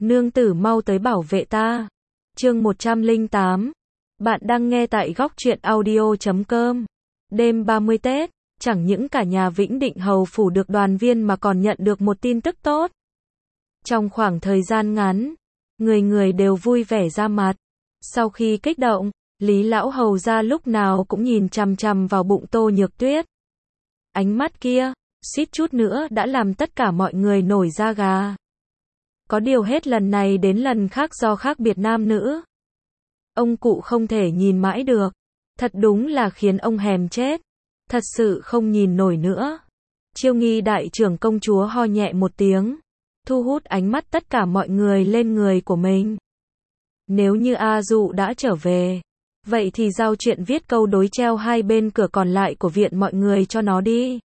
Nương tử mau tới bảo vệ ta. Chương 108. Bạn đang nghe tại góc truyện audio.com. Đêm 30 Tết, chẳng những cả nhà Vĩnh Định Hầu phủ được đoàn viên mà còn nhận được một tin tức tốt. Trong khoảng thời gian ngắn, người người đều vui vẻ ra mặt. Sau khi kích động, Lý lão hầu gia lúc nào cũng nhìn chằm chằm vào bụng Tô Nhược Tuyết. Ánh mắt kia, suýt chút nữa đã làm tất cả mọi người nổi da gà. Có điều hết lần này đến lần khác do khác biệt nam nữ. Ông cụ không thể nhìn mãi được. Thật đúng là khiến ông hèm chết. Thật sự không nhìn nổi nữa. Chiêu Nghi đại trưởng công chúa ho nhẹ một tiếng, thu hút ánh mắt tất cả mọi người lên người của mình. Nếu như A Dụ đã trở về, vậy thì giao chuyện viết câu đối treo hai bên cửa còn lại của viện mọi người cho nó đi.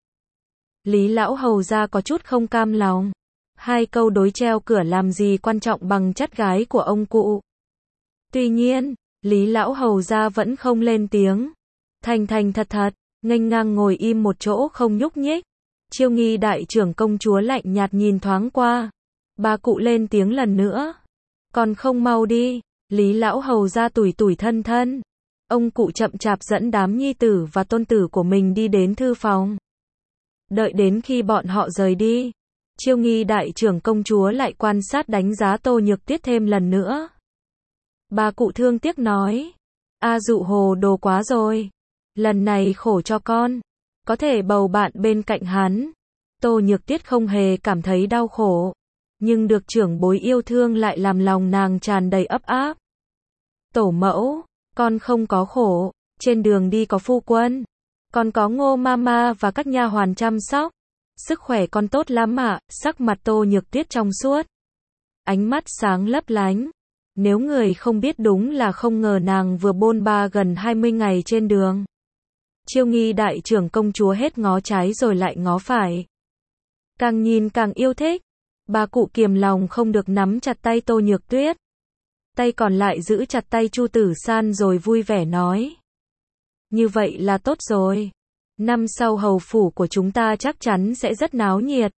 Lý lão hầu gia có chút không cam lòng. Hai câu đối treo cửa làm gì quan trọng bằng chắt gái của ông cụ. Tuy nhiên, Lý lão hầu gia vẫn không lên tiếng. Thành thành thật thật, nghênh ngang ngồi im một chỗ không nhúc nhích. Chiêu Nghi đại trưởng công chúa lạnh nhạt nhìn thoáng qua. Bà cụ lên tiếng lần nữa. Còn không mau đi. Lý lão hầu gia tủi tủi thân thân. Ông cụ chậm chạp dẫn đám nhi tử và tôn tử của mình đi đến thư phòng. Đợi đến khi bọn họ rời đi, Chiêu Nghi đại trưởng công chúa lại quan sát đánh giá Tô Nhược Tuyết thêm lần nữa. Bà cụ thương tiếc nói, A Dụ hồ đồ quá rồi. Lần này khổ cho con. Có thể bầu bạn bên cạnh hắn. Tô Nhược Tuyết không hề cảm thấy đau khổ. Nhưng được trưởng bối yêu thương lại làm lòng nàng tràn đầy ấp áp. Tổ mẫu, con không có khổ. Trên đường đi có phu quân. Còn có Ngô mama và các nha hoàn chăm sóc. Sức khỏe con tốt lắm ạ. Sắc mặt Tô Nhược Tuyết trong suốt. Ánh mắt sáng lấp lánh. Nếu người không biết đúng là không ngờ nàng vừa bôn ba gần 20 ngày trên đường. Chiêu Nghi đại trưởng công chúa hết ngó trái rồi lại ngó phải. Càng nhìn càng yêu thích. Bà cụ kiềm lòng không được nắm chặt tay Tô Nhược Tuyết. Tay còn lại giữ chặt tay Chu Tử San rồi vui vẻ nói. Như vậy là tốt rồi. Năm sau hầu phủ của chúng ta chắc chắn sẽ rất náo nhiệt.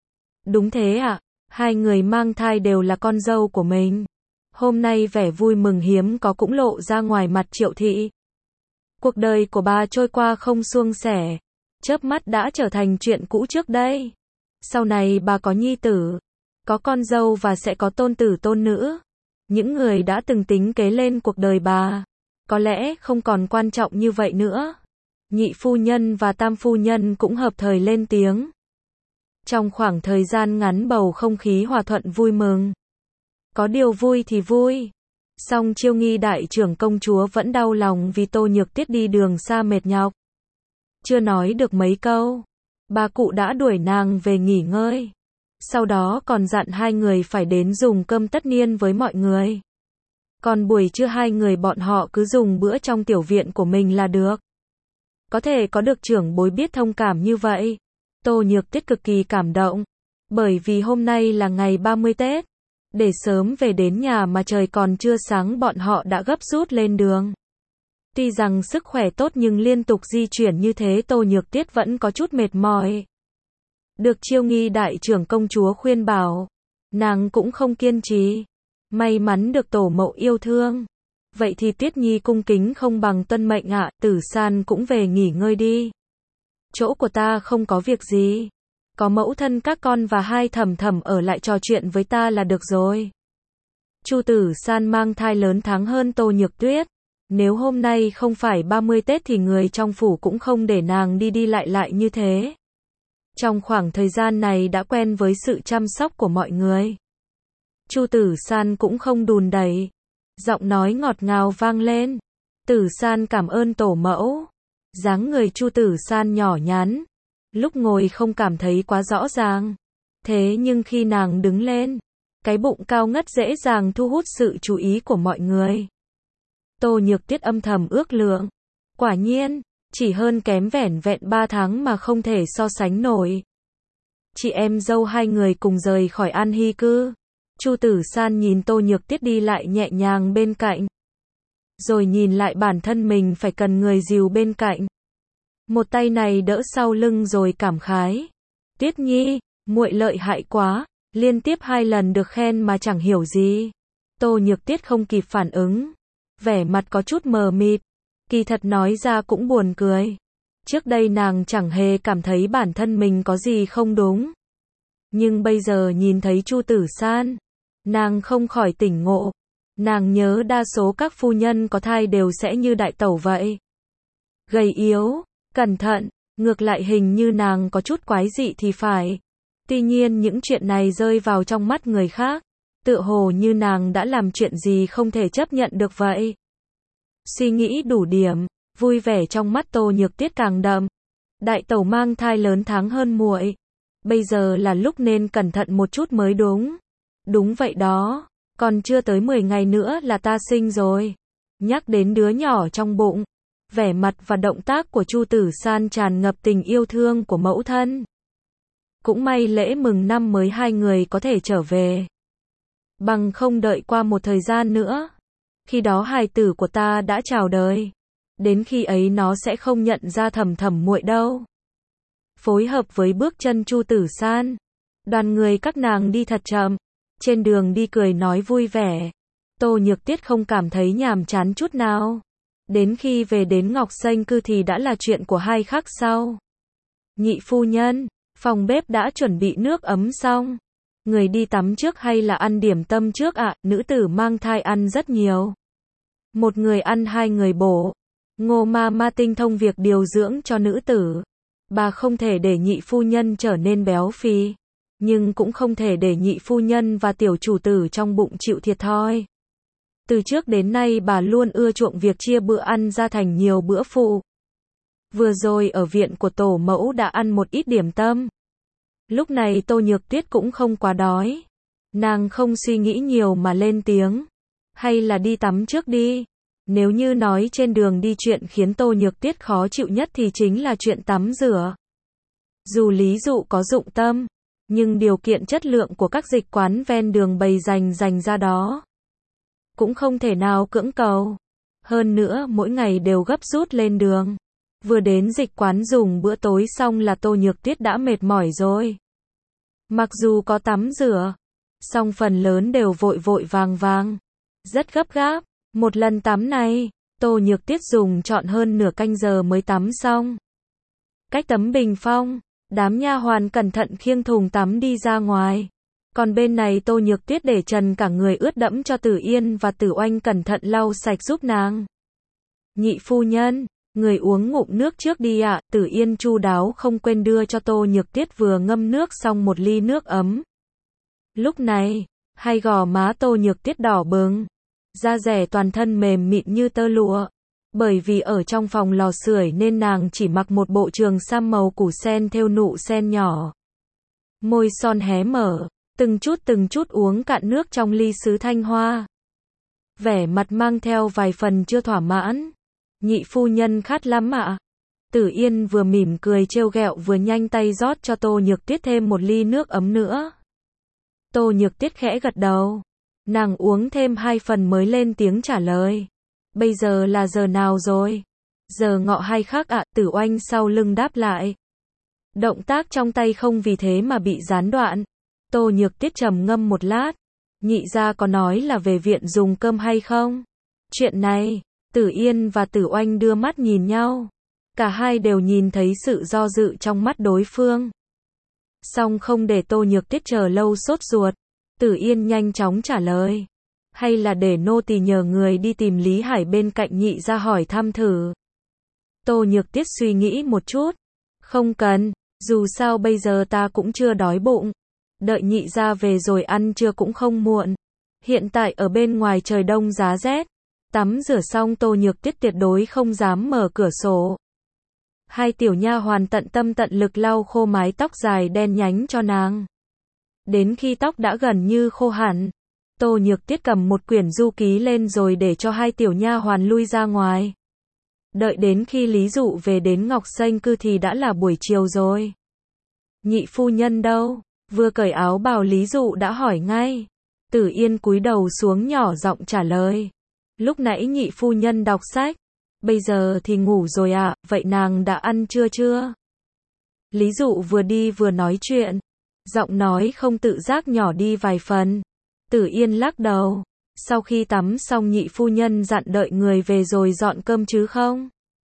Đúng thế ạ. Hai người mang thai đều là con dâu của mình. Hôm nay vẻ vui mừng hiếm có cũng lộ ra ngoài mặt Triệu thị. Cuộc đời của bà trôi qua không suôn sẻ. Chớp mắt đã trở thành chuyện cũ trước đây. Sau này bà có nhi tử, có con dâu và sẽ có tôn tử tôn nữ. Những người đã từng tính kế lên cuộc đời bà, có lẽ không còn quan trọng như vậy nữa. Nhị phu nhân và tam phu nhân cũng hợp thời lên tiếng. Trong khoảng thời gian ngắn bầu không khí hòa thuận vui mừng. Có điều vui thì vui. Song Chiêu Nghi đại trưởng công chúa vẫn đau lòng vì Tô Nhược Tuyết đi đường xa mệt nhọc. Chưa nói được mấy câu, bà cụ đã đuổi nàng về nghỉ ngơi. Sau đó còn dặn hai người phải đến dùng cơm tất niên với mọi người. Còn buổi trưa hai người bọn họ cứ dùng bữa trong tiểu viện của mình là được. Có thể có được trưởng bối biết thông cảm như vậy. Tô Nhược Tuyết cực kỳ cảm động. Bởi vì hôm nay là ngày 30 Tết. Để sớm về đến nhà mà trời còn chưa sáng bọn họ đã gấp rút lên đường. Tuy rằng sức khỏe tốt nhưng liên tục di chuyển như thế Tô Nhược Tuyết vẫn có chút mệt mỏi. Được Chiêu Nghi đại trưởng công chúa khuyên bảo, nàng cũng không kiên trì. May mắn được tổ mẫu yêu thương. Vậy thì Tuyết Nhi cung kính không bằng tuân mệnh ạ. Tử San cũng về nghỉ ngơi đi. Chỗ của ta không có việc gì. Có mẫu thân các con và hai thẩm thẩm ở lại trò chuyện với ta là được rồi. Chu Tử San mang thai lớn tháng hơn Tô Nhược Tuyết. Nếu hôm nay không phải 30 Tết thì người trong phủ cũng không để nàng đi đi lại như thế. Trong khoảng thời gian này đã quen với sự chăm sóc của mọi người. Chu Tử San cũng không đùn đẩy. Giọng nói ngọt ngào vang lên. Tử San cảm ơn tổ mẫu. Dáng người Chu Tử San nhỏ nhắn. Lúc ngồi không cảm thấy quá rõ ràng. Thế nhưng khi nàng đứng lên, cái bụng cao ngất dễ dàng thu hút sự chú ý của mọi người. Tô Nhược Tuyết âm thầm ước lượng. Quả nhiên, chỉ hơn kém vẻn vẹn 3 tháng mà không thể so sánh nổi. Chị em dâu hai người cùng rời khỏi An Hy cư. Chu Tử San nhìn Tô Nhược Tuyết đi lại nhẹ nhàng bên cạnh. Rồi nhìn lại bản thân mình phải cần người dìu bên cạnh. Một tay này đỡ sau lưng rồi cảm khái. Tuyết Nhi, muội lợi hại quá. Liên tiếp 2 lần được khen mà chẳng hiểu gì. Tô Nhược Tiết không kịp phản ứng. Vẻ mặt có chút mờ mịt. Kỳ thật nói ra cũng buồn cười. Trước đây nàng chẳng hề cảm thấy bản thân mình có gì không đúng. Nhưng bây giờ nhìn thấy Chu Tử San, nàng không khỏi tỉnh ngộ. Nàng nhớ đa số các phu nhân có thai đều sẽ như đại tẩu vậy. Gầy yếu, cẩn thận, ngược lại hình như nàng có chút quái dị thì phải. Tuy nhiên những chuyện này rơi vào trong mắt người khác, tựa hồ như nàng đã làm chuyện gì không thể chấp nhận được vậy. Suy nghĩ đủ điểm, vui vẻ trong mắt Tô Nhược Tiết càng đậm. Đại tẩu mang thai lớn tháng hơn muội. Bây giờ là lúc nên cẩn thận một chút mới đúng. Đúng vậy đó, còn chưa tới 10 ngày nữa là ta sinh rồi. Nhắc đến đứa nhỏ trong bụng, vẻ mặt và động tác của Chu Tử San tràn ngập tình yêu thương của mẫu thân. Cũng may lễ mừng năm mới hai người có thể trở về. Bằng không đợi qua một thời gian nữa, khi đó hài tử của ta đã chào đời. Đến khi ấy nó sẽ không nhận ra Thầm Thầm muội đâu. Phối hợp với bước chân Chu Tử San, đoàn người các nàng đi thật chậm, trên đường đi cười nói vui vẻ. Tô Nhược Tiết không cảm thấy nhàm chán chút nào. Đến khi về đến Ngọc Xanh Cư thì đã là chuyện của hai khắc sau. Nhị phu nhân, phòng bếp đã chuẩn bị nước ấm xong. Người đi tắm trước hay là ăn điểm tâm trước ạ? Nữ tử mang thai ăn rất nhiều. Một người ăn hai người bổ. Ngô ma tinh thông việc điều dưỡng cho nữ tử. Bà không thể để nhị phu nhân trở nên béo phì, nhưng cũng không thể để nhị phu nhân và tiểu chủ tử trong bụng chịu thiệt thòi. Từ trước đến nay bà luôn ưa chuộng việc chia bữa ăn ra thành nhiều bữa phụ. Vừa rồi ở viện của tổ mẫu đã ăn một ít điểm tâm. Lúc này Tô Nhược Tiết cũng không quá đói. Nàng không suy nghĩ nhiều mà lên tiếng. Hay là đi tắm trước đi. Nếu như nói trên đường đi chuyện khiến Tô Nhược Tiết khó chịu nhất thì chính là chuyện tắm rửa. Dù lý dụ có dụng tâm, nhưng điều kiện chất lượng của các dịch quán ven đường bày dành ra đó cũng không thể nào cưỡng cầu. Hơn nữa mỗi ngày đều gấp rút lên đường. Vừa đến dịch quán dùng bữa tối xong là Tô Nhược Tiết đã mệt mỏi rồi. Mặc dù có tắm rửa, song phần lớn đều vội vàng, rất gấp gáp. Một lần tắm này, Tô Nhược Tiết dùng trọn hơn nửa canh giờ mới tắm xong. Cách tấm bình phong, đám nha hoàn cẩn thận khiêng thùng tắm đi ra ngoài. Còn bên này Tô Nhược Tiết để trần cả người ướt đẫm cho Tử Yên và Tử Oanh cẩn thận lau sạch giúp nàng. Nhị phu nhân, người uống ngụm nước trước đi ạ. Tử Yên chu đáo không quên đưa cho Tô Nhược Tiết vừa ngâm nước xong một ly nước ấm. Lúc này, hai gò má Tô Nhược Tiết đỏ bừng, da dẻ toàn thân mềm mịn như tơ lụa. Bởi vì ở trong phòng lò sưởi nên nàng chỉ mặc một bộ trường sam màu củ sen thêu nụ sen nhỏ. Môi son hé mở, từng chút uống cạn nước trong ly sứ thanh hoa. Vẻ mặt mang theo vài phần chưa thỏa mãn. Nhị phu nhân khát lắm ạ. Tử Yên vừa mỉm cười trêu ghẹo vừa nhanh tay rót cho Tô Nhược Tiết thêm một ly nước ấm nữa. Tô Nhược Tiết khẽ gật đầu. Nàng uống thêm 2 phần mới lên tiếng trả lời. Bây giờ là giờ nào rồi? Giờ ngọ 2 khắc ạ. Tử Oanh sau lưng đáp lại. Động tác trong tay không vì thế mà bị gián đoạn. Tô Nhược Tiết trầm ngâm một lát. Nhị gia có nói là về viện dùng cơm hay không? Chuyện này, Tử Yên và Tử Oanh đưa mắt nhìn nhau. Cả hai đều nhìn thấy sự do dự trong mắt đối phương. Song không để Tô Nhược Tiết chờ lâu sốt ruột. Tử Yên nhanh chóng trả lời. Hay là để nô tỳ nhờ người đi tìm Lý Hải bên cạnh nhị gia hỏi thăm thử. Tô Nhược Tiết suy nghĩ một chút. Không cần, dù sao bây giờ ta cũng chưa đói bụng. Đợi nhị gia về rồi ăn trưa cũng không muộn. Hiện tại ở bên ngoài trời đông giá rét. Tắm rửa xong Tô Nhược Tiết tuyệt đối không dám mở cửa sổ. Hai tiểu nha hoàn tận tâm tận lực lau khô mái tóc dài đen nhánh cho nàng. Đến khi tóc đã gần như khô hẳn, Tô Nhược Tiết cầm một quyển du ký lên rồi để cho hai tiểu nha hoàn lui ra ngoài. Đợi đến khi Lý Dụ về đến Ngọc Xanh Cư thì đã là buổi chiều rồi. Nhị phu nhân đâu? Vừa cởi áo bào Lý Dụ đã hỏi ngay. Tử Yên cúi đầu xuống nhỏ giọng trả lời. Lúc nãy nhị phu nhân đọc sách, bây giờ thì ngủ rồi ạ. Vậy nàng đã ăn trưa chưa? Lý Dụ vừa đi vừa nói chuyện. Giọng nói không tự giác nhỏ đi vài phần. Tử Yên lắc đầu. Sau khi tắm xong nhị phu nhân dặn đợi người về rồi dọn cơm chứ không?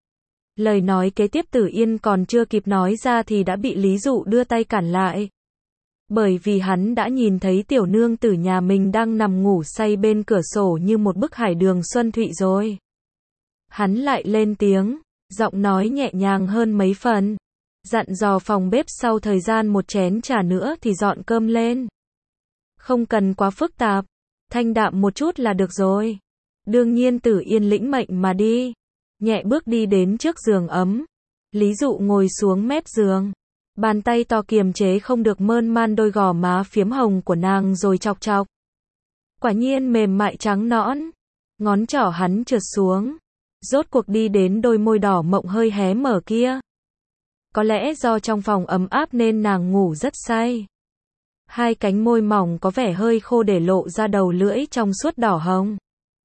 Lời nói kế tiếp Tử Yên còn chưa kịp nói ra thì đã bị Lý Dụ đưa tay cản lại. Bởi vì hắn đã nhìn thấy tiểu nương tử nhà mình đang nằm ngủ say bên cửa sổ như một bức hải đường xuân thụy rồi. Hắn lại lên tiếng, giọng nói nhẹ nhàng hơn mấy phần. Dặn dò phòng bếp sau thời gian một chén trà nữa thì dọn cơm lên. Không cần quá phức tạp, thanh đạm một chút là được rồi. Đương nhiên Tử Yên lĩnh mệnh mà đi. Nhẹ bước đi đến trước giường ấm. Lý Dụ ngồi xuống mép giường. Bàn tay to kiềm chế không được mơn man đôi gò má phiếm hồng của nàng rồi chọc chọc. Quả nhiên mềm mại trắng nõn. Ngón trỏ hắn trượt xuống. Rốt cuộc đi đến đôi môi đỏ mộng hơi hé mở kia. Có lẽ do trong phòng ấm áp nên nàng ngủ rất say. Hai cánh môi mỏng có vẻ hơi khô để lộ ra đầu lưỡi trong suốt đỏ hồng.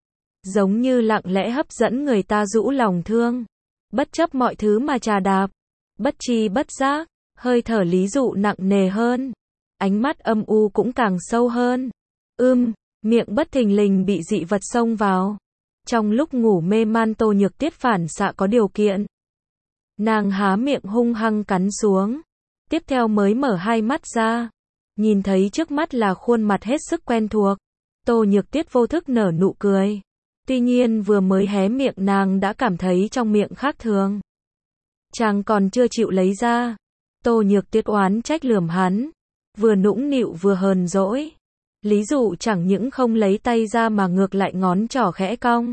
Giống như lặng lẽ hấp dẫn người ta rũ lòng thương. Bất chấp mọi thứ mà trà đạp. Bất tri bất giác, hơi thở Lý Dụ nặng nề hơn. Ánh mắt âm u cũng càng sâu hơn. Miệng bất thình lình bị dị vật xông vào. Trong lúc ngủ mê man Tô Nhược Tiết phản xạ có điều kiện. Nàng há miệng hung hăng cắn xuống. Tiếp theo mới mở hai mắt ra. Nhìn thấy trước mắt là khuôn mặt hết sức quen thuộc. Tô Nhược Tiết vô thức nở nụ cười. Tuy nhiên vừa mới hé miệng nàng đã cảm thấy trong miệng khác thường. Chàng còn chưa chịu lấy ra. Tô Nhược Tiết oán trách lườm hắn. Vừa nũng nịu vừa hờn dỗi. Lý Dụ chẳng những không lấy tay ra mà ngược lại ngón trỏ khẽ cong.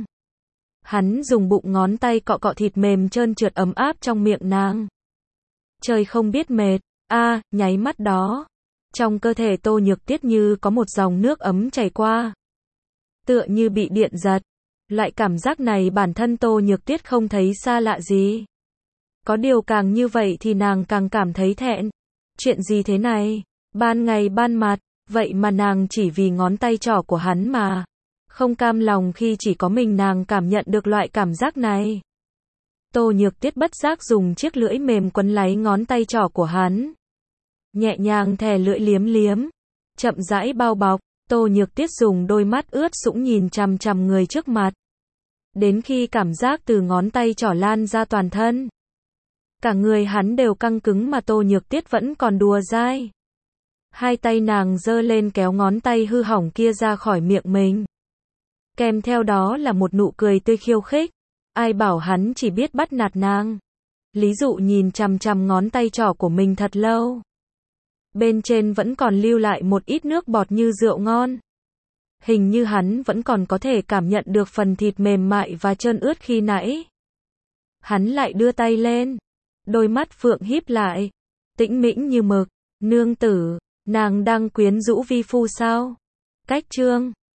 Hắn dùng bụng ngón tay cọ cọ thịt mềm trơn trượt ấm áp trong miệng nàng. Trời không biết mệt. Nháy mắt đó. Trong cơ thể Tô Nhược Tiết như có một dòng nước ấm chảy qua. Tựa như bị điện giật. Loại cảm giác này bản thân Tô Nhược Tiết không thấy xa lạ gì. Có điều càng như vậy thì nàng càng cảm thấy thẹn. Chuyện gì thế này? Ban ngày ban mặt, vậy mà nàng chỉ vì ngón tay trỏ của hắn mà. Không cam lòng khi chỉ có mình nàng cảm nhận được loại cảm giác này. Tô Nhược Tiết bất giác dùng chiếc lưỡi mềm quấn lấy ngón tay trỏ của hắn. Nhẹ nhàng thè lưỡi liếm liếm. Chậm rãi bao bọc. Tô Nhược Tiết dùng đôi mắt ướt sũng nhìn chằm chằm người trước mặt. Đến khi cảm giác từ ngón tay trỏ lan ra toàn thân. Cả người hắn đều căng cứng mà Tô Nhược Tiết vẫn còn đùa dai. Hai tay nàng giơ lên kéo ngón tay hư hỏng kia ra khỏi miệng mình. Kèm theo đó là một nụ cười tươi khiêu khích. Ai bảo hắn chỉ biết bắt nạt nàng. Lý Dụ nhìn chằm chằm ngón tay trỏ của mình thật lâu. Bên trên vẫn còn lưu lại một ít nước bọt như rượu ngon. Hình như hắn vẫn còn có thể cảm nhận được phần thịt mềm mại và trơn ướt khi nãy. Hắn lại đưa tay lên. Đôi mắt phượng híp lại. Tĩnh mĩnh như mực. Nương tử, nàng đang quyến rũ vi phu sao? Cách chương